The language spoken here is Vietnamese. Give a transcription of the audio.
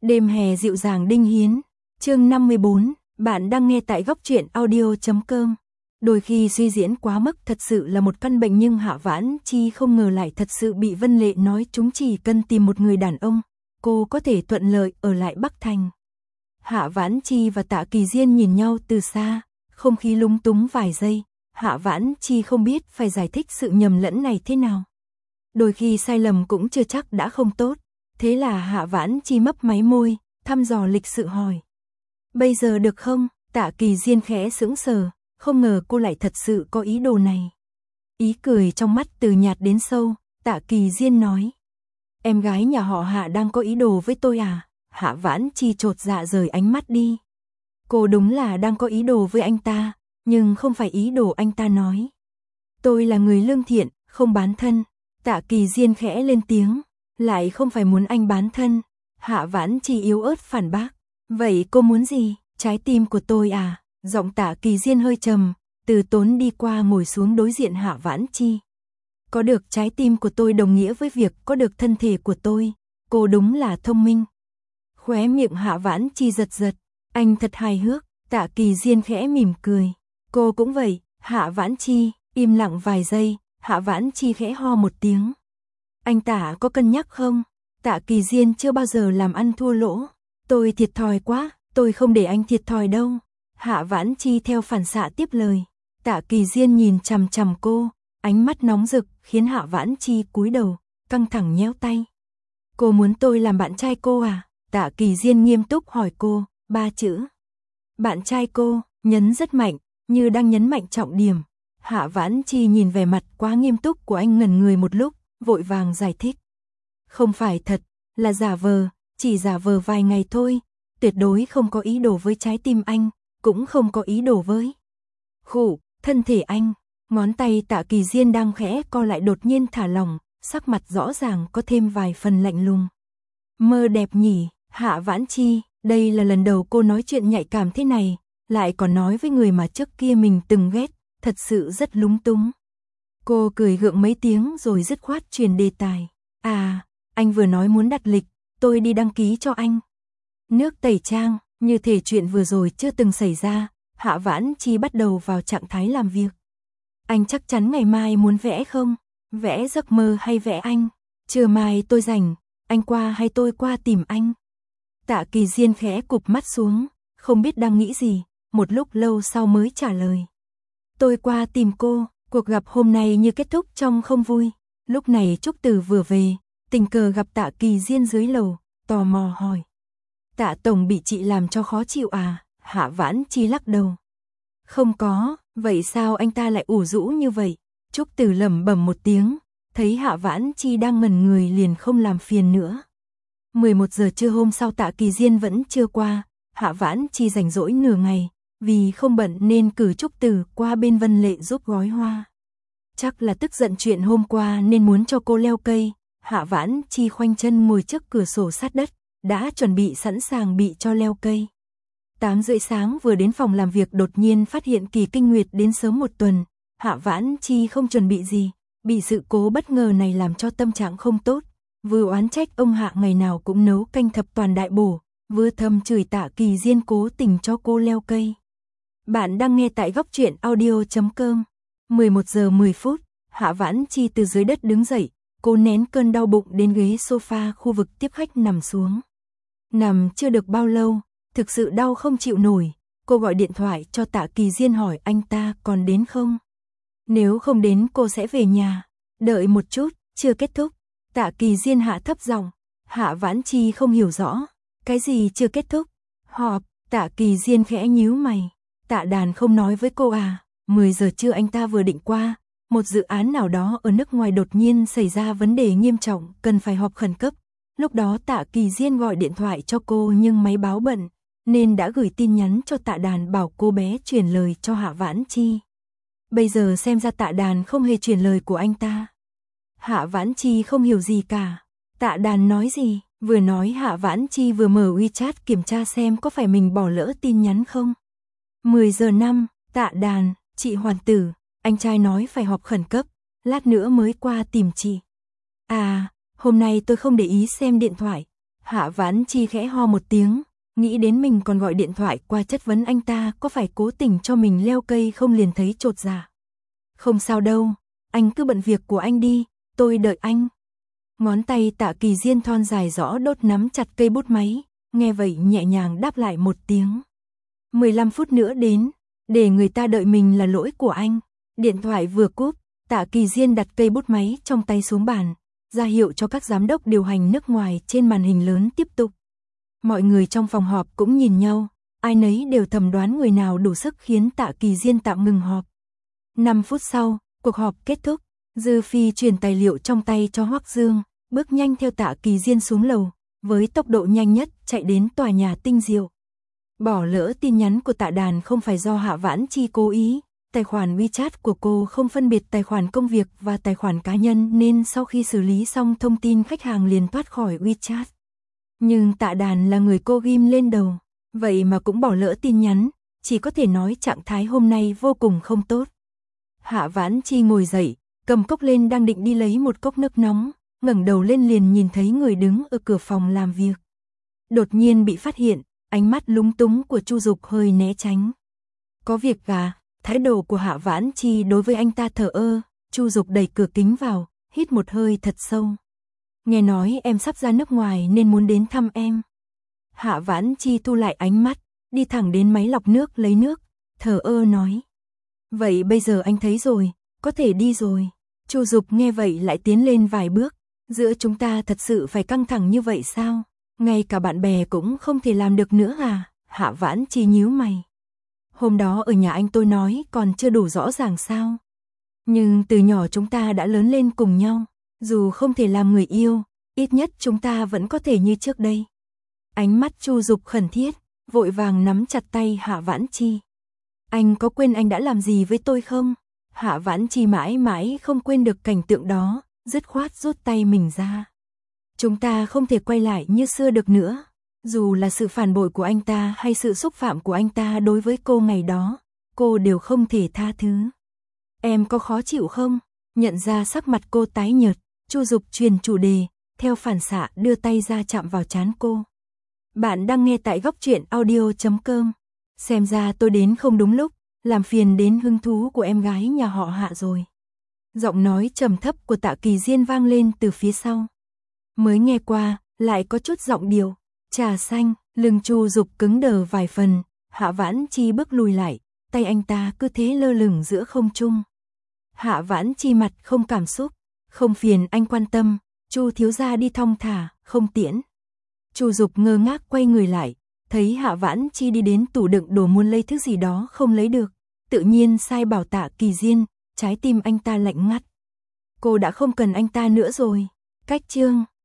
Đêm hè dịu dàng Đinh Hiến, chương 54, bạn đang nghe tại góc truyện audio.com. Đôi khi suy diễn quá mức thật sự là một căn bệnh, nhưng Hạ Vãn Chi không ngờ lại thật sự bị Vân Lệ nói chúng chỉ cần tìm một người đàn ông, cô có thể thuận lợi ở lại Bắc Thành. Hạ Vãn Chi và Tạ Kỳ Diên nhìn nhau từ xa, không khí lúng túng vài giây, Hạ Vãn Chi không biết phải giải thích sự nhầm lẫn này thế nào. Đôi khi sai lầm cũng chưa chắc đã không tốt. Thế là Hạ Vãn Chi mấp máy môi, thăm dò lịch sự hỏi. Bây giờ được không? Tạ Kỳ Diên khẽ sững sờ, không ngờ cô lại thật sự có ý đồ này. Ý cười trong mắt từ nhạt đến sâu, Tạ Kỳ Diên nói. Em gái nhà họ Hạ đang có ý đồ với tôi à? Hạ Vãn Chi chột dạ rời ánh mắt đi. Cô đúng là đang có ý đồ với anh ta, nhưng không phải ý đồ anh ta nói. Tôi là người lương thiện, không bán thân. Tạ Kỳ Diên khẽ lên tiếng. Lại không phải muốn anh bán thân. Hạ Vãn Chi yếu ớt phản bác. Vậy cô muốn gì? Trái tim của tôi à? Giọng Tạ Kỳ Diên hơi trầm, từ tốn đi qua ngồi xuống đối diện Hạ Vãn Chi. Có được trái tim của tôi đồng nghĩa với việc có được thân thể của tôi. Cô đúng là thông minh. Khóe miệng Hạ Vãn Chi giật giật. Anh thật hài hước. Tạ Kỳ Diên khẽ mỉm cười. Cô cũng vậy. Hạ Vãn Chi im lặng vài giây. Hạ Vãn Chi khẽ ho một tiếng. Anh Tạ có cân nhắc không? Tạ Kỳ Diên chưa bao giờ làm ăn thua lỗ. Tôi thiệt thòi quá, tôi không để anh thiệt thòi đâu. Hạ Vãn Chi theo phản xạ tiếp lời. Tạ Kỳ Diên nhìn chằm chằm cô, ánh mắt nóng rực khiến Hạ Vãn Chi cúi đầu, căng thẳng nhéo tay. Cô muốn tôi làm bạn trai cô à? Tạ Kỳ Diên nghiêm túc hỏi cô, 3 chữ. Bạn trai cô, nhấn rất mạnh, như đang nhấn mạnh trọng điểm. Hạ Vãn Chi nhìn vẻ mặt quá nghiêm túc của anh ngẩn người một lúc, vội vàng giải thích. Không phải thật, là giả vờ, chỉ giả vờ vài ngày thôi, tuyệt đối không có ý đồ với trái tim anh, cũng không có ý đồ với thân thể anh. Ngón tay Tạ Kỳ Diên đang khẽ co lại đột nhiên thả lỏng, sắc mặt rõ ràng có thêm vài phần lạnh lùng. Mơ đẹp nhỉ, Hạ Vãn Chi, đây là lần đầu cô nói chuyện nhạy cảm thế này, lại còn nói với người mà trước kia mình từng ghét, thật sự rất lúng túng. Cô cười gượng mấy tiếng rồi dứt khoát truyền đề tài. À, anh vừa nói muốn đặt lịch, tôi đi đăng ký cho anh. Nước tẩy trang, như thể chuyện vừa rồi chưa từng xảy ra, Hạ Vãn Chi bắt đầu vào trạng thái làm việc. Anh chắc chắn ngày mai muốn vẽ không? Vẽ giấc mơ hay vẽ anh? Trưa mai tôi rảnh, anh qua hay tôi qua tìm anh? Tạ Kỳ Diên khẽ cụp mắt xuống, không biết đang nghĩ gì, một lúc lâu sau mới trả lời. Tôi qua tìm cô. Cuộc gặp hôm nay như kết thúc trong không vui. Lúc này Trúc Tử vừa về, tình cờ gặp Tạ Kỳ Diên dưới lầu, tò mò hỏi. Tạ tổng bị chị làm cho khó chịu à? Hạ Vãn Chi lắc đầu. Không có, vậy sao anh ta lại ủ rũ như vậy? Trúc Tử lẩm bẩm một tiếng, thấy Hạ Vãn Chi đang ngẩn người liền không làm phiền nữa. 11 giờ trưa hôm sau Tạ Kỳ Diên vẫn chưa qua, Hạ Vãn Chi rảnh rỗi nửa ngày. Vì không bận nên cử Trúc Tử qua bên Vân Lệ giúp gói hoa. Chắc là tức giận chuyện hôm qua nên muốn cho cô leo cây. Hạ Vãn Chi khoanh chân ngồi trước cửa sổ sát đất, đã chuẩn bị sẵn sàng bị cho leo cây. 8 rưỡi sáng vừa đến phòng làm việc đột nhiên phát hiện Kỳ Kinh Nguyệt đến sớm một tuần. Hạ Vãn Chi không chuẩn bị gì, bị sự cố bất ngờ này làm cho tâm trạng không tốt. Vừa oán trách ông Hạ ngày nào cũng nấu canh thập toàn đại bổ, vừa thầm chửi Tạ Kỳ Diên cố tình cho cô leo cây. Bạn đang nghe tại góc truyện audio.com. 11 giờ 10 phút, Hạ Vãn Chi từ dưới đất đứng dậy, cô nén cơn đau bụng đến ghế sofa khu vực tiếp khách nằm xuống. Nằm chưa được bao lâu, thực sự đau không chịu nổi, cô gọi điện thoại cho Tạ Kỳ Diên hỏi anh ta còn đến không. Nếu không đến cô sẽ về nhà. Đợi một chút, chưa kết thúc. Tạ Kỳ Diên hạ thấp giọng. Hạ Vãn Chi không hiểu rõ. Cái gì chưa kết thúc? Họp. Tạ Kỳ Diên khẽ nhíu mày. Tạ Đàn không nói với cô à? 10 giờ trưa anh ta vừa định qua, một dự án nào đó ở nước ngoài đột nhiên xảy ra vấn đề nghiêm trọng, cần phải họp khẩn cấp. Lúc đó Tạ Kỳ Diên gọi điện thoại cho cô nhưng máy báo bận, nên đã gửi tin nhắn cho Tạ Đàn bảo cô bé chuyển lời cho Hạ Vãn Chi. Bây giờ xem ra Tạ Đàn không hề chuyển lời của anh ta. Hạ Vãn Chi không hiểu gì cả. Tạ Đàn nói gì? Vừa nói Hạ Vãn Chi vừa mở WeChat kiểm tra xem có phải mình bỏ lỡ tin nhắn không. 10 giờ 5, Tạ Đàn, chị Hoàn Tử, anh trai nói phải họp khẩn cấp, lát nữa mới qua tìm chị. À, hôm nay tôi không để ý xem điện thoại. Hạ Vãn Chi khẽ ho một tiếng, nghĩ đến mình còn gọi điện thoại qua chất vấn anh ta có phải cố tình cho mình leo cây không liền thấy chột dạ. Không sao đâu, anh cứ bận việc của anh đi, tôi đợi anh. Ngón tay Tạ Kỳ Diên thon dài rõ đốt nắm chặt cây bút máy, nghe vậy nhẹ nhàng đáp lại một tiếng. 15 phút nữa đến, để người ta đợi mình là lỗi của anh. Điện thoại vừa cúp, Tạ Kỳ Diên đặt cây bút máy trong tay xuống bàn, ra hiệu cho các giám đốc điều hành nước ngoài trên màn hình lớn tiếp tục. Mọi người trong phòng họp cũng nhìn nhau, ai nấy đều thầm đoán người nào đủ sức khiến Tạ Kỳ Diên tạm ngừng họp. 5 phút sau, cuộc họp kết thúc, Dư Phi truyền tài liệu trong tay cho Hoắc Dương, bước nhanh theo Tạ Kỳ Diên xuống lầu, với tốc độ nhanh nhất chạy đến tòa nhà Tinh Diệu. Bỏ lỡ tin nhắn của Tạ Đàn không phải do Hạ Vãn Chi cố ý, tài khoản WeChat của cô không phân biệt tài khoản công việc và tài khoản cá nhân nên sau khi xử lý xong thông tin khách hàng liền thoát khỏi WeChat. Nhưng Tạ Đàn là người cô ghim lên đầu, vậy mà cũng bỏ lỡ tin nhắn, chỉ có thể nói trạng thái hôm nay vô cùng không tốt. Hạ Vãn Chi ngồi dậy, cầm cốc lên đang định đi lấy một cốc nước nóng, ngẩng đầu lên liền nhìn thấy người đứng ở cửa phòng làm việc. Đột nhiên bị phát hiện, ánh mắt lúng túng của Chu Dục hơi né tránh. Có việc à? Thái độ của Hạ Vãn Chi đối với anh ta thờ ơ, Chu Dục đẩy cửa kính vào, hít một hơi thật sâu. Nghe nói em sắp ra nước ngoài nên muốn đến thăm em. Hạ Vãn Chi thu lại ánh mắt, đi thẳng đến máy lọc nước lấy nước, thờ ơ nói. Vậy bây giờ anh thấy rồi, có thể đi rồi. Chu Dục nghe vậy lại tiến lên vài bước, giữa chúng ta thật sự phải căng thẳng như vậy sao? Ngay cả bạn bè cũng không thể làm được nữa à? Hạ Vãn Chi nhíu mày. Hôm đó ở nhà anh tôi nói còn chưa đủ rõ ràng sao? Nhưng từ nhỏ chúng ta đã lớn lên cùng nhau, dù không thể làm người yêu, ít nhất chúng ta vẫn có thể như trước đây. Ánh mắt Chu Dục khẩn thiết, vội vàng nắm chặt tay Hạ Vãn Chi. Anh có quên anh đã làm gì với tôi không? Hạ Vãn Chi mãi mãi không quên được cảnh tượng đó, dứt khoát rút tay mình ra. Chúng ta không thể quay lại như xưa được nữa. Dù là sự phản bội của anh ta hay sự xúc phạm của anh ta đối với cô ngày đó, cô đều không thể tha thứ. Em có khó chịu không? Nhận ra sắc mặt cô tái nhợt, Chu Dục truyền chủ đề, theo phản xạ đưa tay ra chạm vào trán cô. Bạn đang nghe tại góc truyện audio.com. Xem ra tôi đến không đúng lúc, làm phiền đến hứng thú của em gái nhà họ Hạ rồi. Giọng nói trầm thấp của Tạ Kỳ Diên vang lên từ phía sau. Mới nghe qua, lại có chút giọng điệu. Trà xanh, lưng Chu Dục cứng đờ vài phần, Hạ Vãn Chi bước lùi lại, tay anh ta cứ thế lơ lửng giữa không trung. Hạ Vãn Chi mặt không cảm xúc, không phiền anh quan tâm, Chu thiếu gia đi thong thả, không tiễn. Chu Dục ngơ ngác quay người lại, thấy Hạ Vãn Chi đi đến tủ đựng đồ muốn lấy thứ gì đó không lấy được, tự nhiên sai bảo Tạ Kỳ Diên, trái tim anh ta lạnh ngắt. Cô đã không cần anh ta nữa rồi. Cách chương